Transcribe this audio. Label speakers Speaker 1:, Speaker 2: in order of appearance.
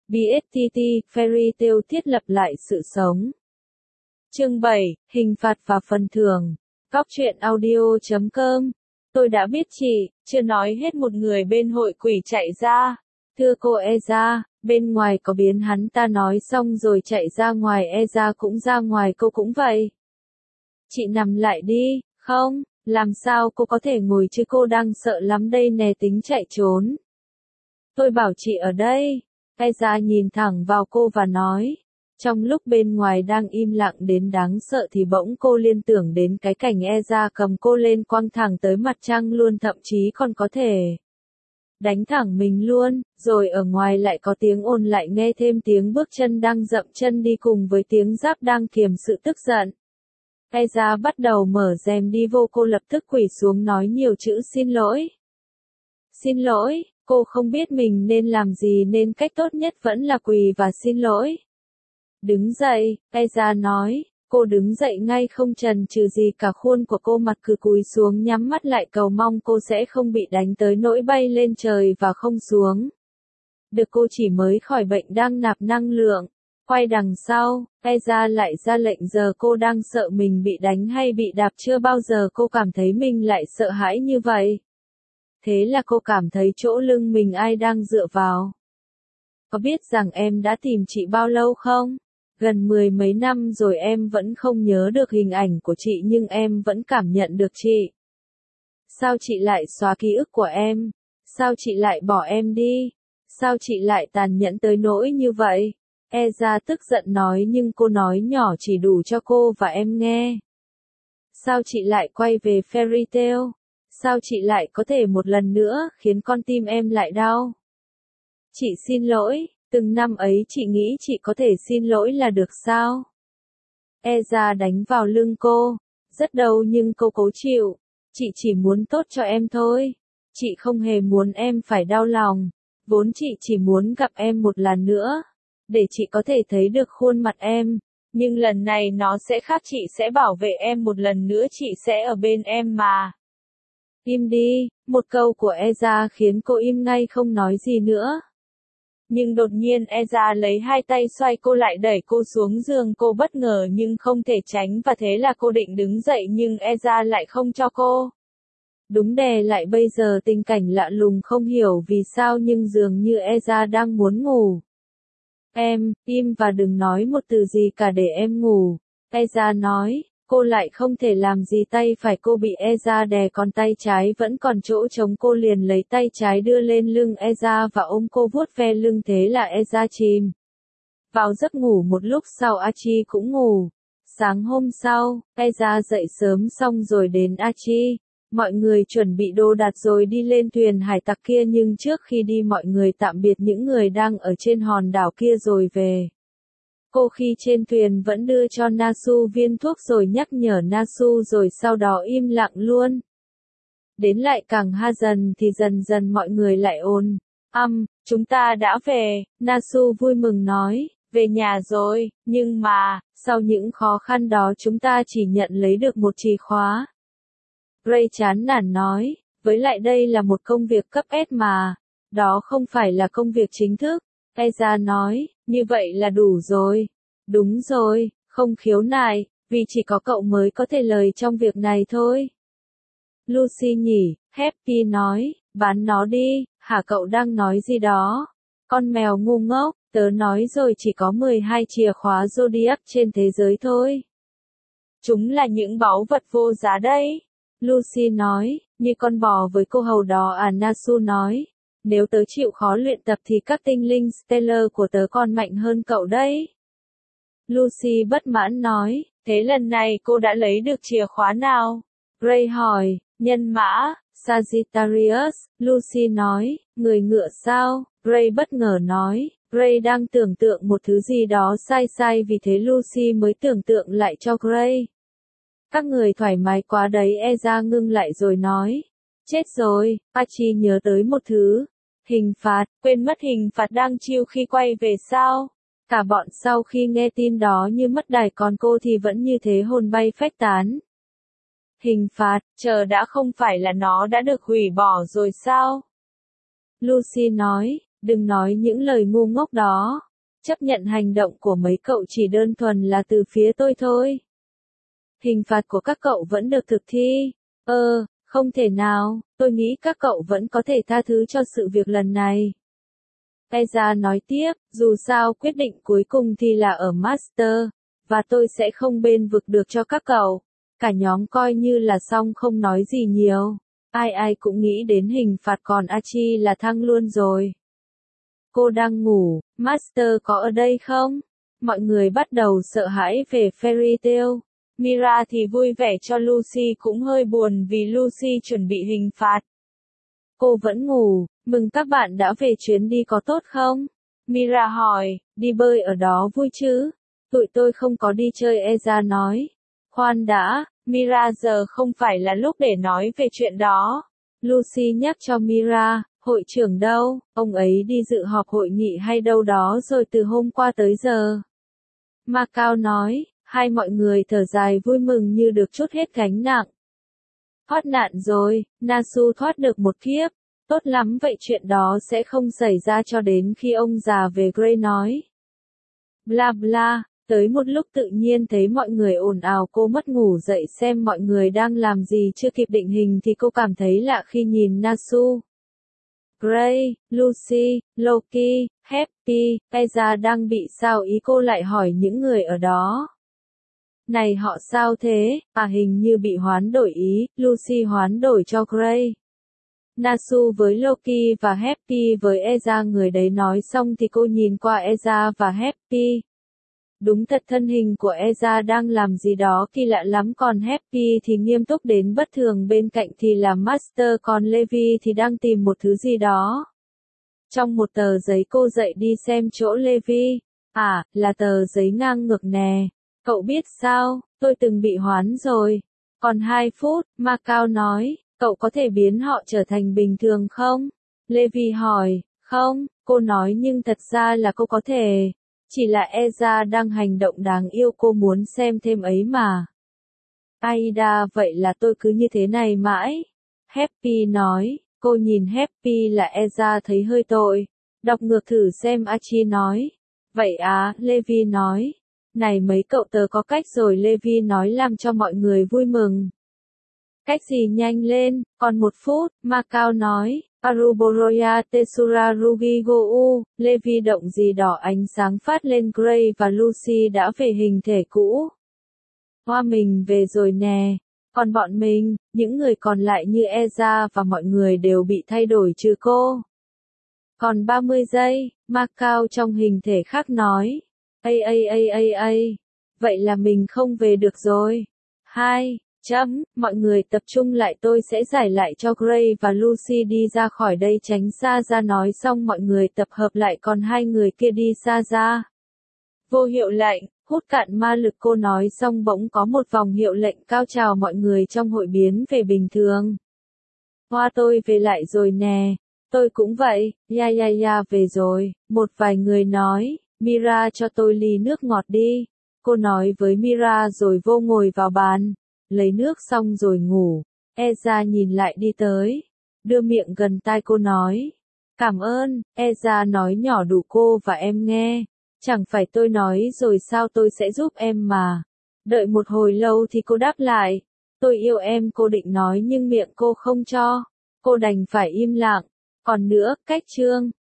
Speaker 1: BSTT, Fairy Tail thiết lập lại sự sống. Chương 7, hình phạt và phần thưởng. Góc truyện audio.com. Tôi đã biết chị, chưa nói hết một người bên hội quỷ chạy ra. Thưa cô Eza, bên ngoài có biến hắn ta nói xong rồi chạy ra ngoài, Eza cũng ra ngoài, cô cũng vậy. Chị nằm lại đi, không, làm sao cô có thể ngồi chứ, cô đang sợ lắm đây nè, tính chạy trốn. Tôi bảo chị ở đây. Eza nhìn thẳng vào cô và nói. Trong lúc bên ngoài đang im lặng đến đáng sợ thì bỗng cô liên tưởng đến cái cảnh Eza cầm cô lên quăng thẳng tới mặt trăng luôn, thậm chí còn có thể đánh thẳng mình luôn, rồi ở ngoài lại có tiếng ồn, lại nghe thêm tiếng bước chân đang dậm chân đi cùng với tiếng giáp đang kiềm sự tức giận. Eza bắt đầu mở rèm đi vô, cô lập tức quỳ xuống nói nhiều chữ xin lỗi. Xin lỗi, cô không biết mình nên làm gì nên cách tốt nhất vẫn là quỳ và xin lỗi. Đứng dậy, Eza nói, cô đứng dậy ngay không chần chừ gì cả, khuôn của cô mặt cứ cúi xuống nhắm mắt lại cầu mong cô sẽ không bị đánh tới nỗi bay lên trời và không xuống. Được, cô chỉ mới khỏi bệnh đang nạp năng lượng. Quay đằng sau, Eza lại ra lệnh, giờ cô đang sợ mình bị đánh hay bị đạp, chưa bao giờ cô cảm thấy mình lại sợ hãi như vậy. Thế là cô cảm thấy chỗ lưng mình ai đang dựa vào. Có biết rằng em đã tìm chị bao lâu không? Gần 10 mấy năm rồi em vẫn không nhớ được hình ảnh của chị nhưng em vẫn cảm nhận được chị. Sao chị lại xóa ký ức của em? Sao chị lại bỏ em đi? Sao chị lại tàn nhẫn tới nỗi như vậy? Eza tức giận nói, nhưng cô nói nhỏ chỉ đủ cho cô và em nghe. Sao chị lại quay về Fairy Tail? Sao chị lại có thể một lần nữa khiến con tim em lại đau? Chị xin lỗi, từng năm ấy chị nghĩ chị có thể xin lỗi là được sao? Eza đánh vào lưng cô. Rất đau nhưng cô cố chịu. Chị chỉ muốn tốt cho em thôi. Chị không hề muốn em phải đau lòng. Vốn chị chỉ muốn gặp em một lần nữa, để chị có thể thấy được khuôn mặt em. Nhưng lần này nó sẽ khác, chị sẽ bảo vệ em một lần nữa, chị sẽ ở bên em mà. Im đi, một câu của Eza khiến cô im ngay không nói gì nữa. Nhưng đột nhiên Eza lấy hai tay xoay cô lại, đẩy cô xuống giường, cô bất ngờ nhưng không thể tránh và thế là cô định đứng dậy nhưng Eza lại không cho cô. Đúng đè lại, bây giờ tình cảnh lạ lùng không hiểu vì sao nhưng dường như Eza đang muốn ngủ. Em, im và đừng nói một từ gì cả để em ngủ. Eza nói, cô lại không thể làm gì, tay phải cô bị Eza đè còn tay trái vẫn còn chỗ trống, cô liền lấy tay trái đưa lên lưng Eza và ôm cô vuốt ve lưng, thế là Eza chìm vào giấc ngủ. Một lúc sau Archie cũng ngủ. Sáng hôm sau, Eza dậy sớm xong rồi đến Archie. Mọi người chuẩn bị đồ đạc rồi đi lên thuyền hải tặc kia, nhưng trước khi đi mọi người tạm biệt những người đang ở trên hòn đảo kia rồi về. Cô khi trên thuyền vẫn đưa cho Nasu viên thuốc rồi nhắc nhở Nasu, rồi sau đó im lặng luôn. Đến lại cảng Hazan thì dần dần mọi người lại ồn chúng ta đã về, Nasu vui mừng nói, về nhà rồi, nhưng mà, sau những khó khăn đó chúng ta chỉ nhận lấy được một chìa khóa. Ray chán nản nói, với lại đây là một công việc cấp S mà, đó không phải là công việc chính thức. Eza nói, như vậy là đủ rồi. Đúng rồi, không khiếu nại, vì chỉ có cậu mới có thể lời trong việc này thôi. Lucy nhỉ, Happy nói, bán nó đi, hả, cậu đang nói gì đó? Con mèo ngu ngốc, tớ nói rồi, chỉ có 12 chìa khóa Zodiac trên thế giới thôi. Chúng là những báu vật vô giá đấy. Lucy nói, như con bò với cô hầu đó à? Nasu nói, nếu tớ chịu khó luyện tập thì các tinh linh Stellar của tớ còn mạnh hơn cậu đấy. Lucy bất mãn nói, thế lần này cô đã lấy được chìa khóa nào? Ray hỏi, nhân mã, Sagittarius. Lucy nói, người ngựa sao? Ray bất ngờ nói, Ray đang tưởng tượng một thứ gì đó sai sai, vì thế Lucy mới tưởng tượng lại cho Ray. Các người thoải mái quá đấy. Eza ngưng lại rồi nói, chết rồi, Archie nhớ tới một thứ. Hình phạt, quên mất hình phạt đang chill khi quay về sao? Cả bọn sau khi nghe tin đó như mất đài, còn cô thì vẫn như thế, hồn bay phách tán. Hình phạt, chờ đã, không phải là nó đã được hủy bỏ rồi sao? Lucy nói, Đừng nói những lời ngu ngốc đó. Chấp nhận hành động của mấy cậu chỉ đơn thuần là từ phía tôi thôi. Hình phạt của các cậu vẫn được thực thi. Không thể nào, tôi nghĩ các cậu vẫn có thể tha thứ cho sự việc lần này. Ezra nói tiếp, dù sao quyết định cuối cùng thì là ở Master, và tôi sẽ không bênh vực được cho các cậu. Cả nhóm coi như là xong không nói gì nhiều. Ai cũng nghĩ đến hình phạt còn Archie là thăng luôn rồi. Cô đang ngủ, Master có ở đây không? Mọi người bắt đầu sợ hãi về Fairy Tail. Mira thì vui vẻ cho Lucy cũng hơi buồn vì Lucy chuẩn bị hình phạt. Cô vẫn ngủ, mừng các bạn đã về chuyến đi có tốt không? Mira hỏi, đi bơi ở đó vui chứ? Tụi tôi không có đi chơi Ezra nói. Khoan đã, Mira giờ không phải là lúc để nói về chuyện đó. Lucy nhắc cho Mira, hội trưởng đâu, ông ấy đi dự họp hội nghị hay đâu đó rồi từ hôm qua tới giờ. Macao nói, hai mọi người thở dài vui mừng như được trút hết gánh nặng. Thoát nạn rồi, Nasu thoát được một kiếp. Tốt lắm vậy chuyện đó sẽ không xảy ra cho đến khi ông già về Grey nói. Bla bla, tới một lúc tự nhiên thấy mọi người ồn ào cô mất ngủ dậy xem mọi người đang làm gì chưa kịp định hình thì cô cảm thấy lạ khi nhìn Nasu. Grey, Lucy, Loki, Happy, Ezra đang bị sao ý cô lại hỏi những người ở đó. Này họ sao thế, hình như bị hoán đổi ý, Lucy hoán đổi cho Grey. Nasu với Loki và Happy với Ezra người đấy nói xong thì cô nhìn qua Ezra và Happy. Đúng thật thân hình của Ezra đang làm gì đó kỳ lạ lắm còn Happy thì nghiêm túc đến bất thường bên cạnh thì là Master còn Levi thì đang tìm một thứ gì đó. Trong một tờ giấy cô dậy đi xem chỗ Levi. Là tờ giấy ngang ngược nè. Cậu biết sao, tôi từng bị hoán rồi. Còn 2 phút, Macao nói, cậu có thể biến họ trở thành bình thường không? Levi hỏi, không, cô nói nhưng thật ra là cô có thể. Chỉ là Ezra đang hành động đáng yêu cô muốn xem thêm ấy mà. Aida vậy là tôi cứ như thế này mãi. Happy nói, cô nhìn Happy là Ezra thấy hơi tội. Đọc ngược thử xem Archie nói. Vậy Levi nói. Này mấy cậu tớ có cách rồi Levi nói làm cho mọi người vui mừng. Cách gì nhanh lên, còn 1 phút, Macao nói. Aruboroya Tesura Rugigou, Levi động gì đỏ ánh sáng phát lên Grey và Lucy đã về hình thể cũ. Hoa mình về rồi nè. Còn bọn mình, những người còn lại như Ezra và mọi người đều bị thay đổi trừ cô. Còn 30 giây, Macao trong hình thể khác nói. Vậy là mình không về được rồi. Mọi người tập trung lại tôi sẽ giải lại cho Grey và Lucy đi ra khỏi đây tránh xa ra nói xong mọi người tập hợp lại còn 2 người kia đi xa ra. Vô hiệu lệnh, hút cạn ma lực cô nói xong bỗng có một vòng hiệu lệnh cao trào mọi người trong hội biến về bình thường. Hoa tôi về lại rồi nè. Tôi cũng vậy, về rồi, một vài người nói, Mira cho tôi ly nước ngọt đi. Cô nói với Mira rồi vô ngồi vào bàn. Lấy nước xong rồi ngủ. Ezra nhìn lại đi tới. Đưa miệng gần tai cô nói. Cảm ơn, Ezra nói nhỏ đủ cô và em nghe. Chẳng phải tôi nói rồi sao tôi sẽ giúp em mà. Đợi một hồi lâu thì cô đáp lại. Tôi yêu em cô định nói nhưng miệng cô không cho. Cô đành phải im lặng. Còn nữa, cách chương.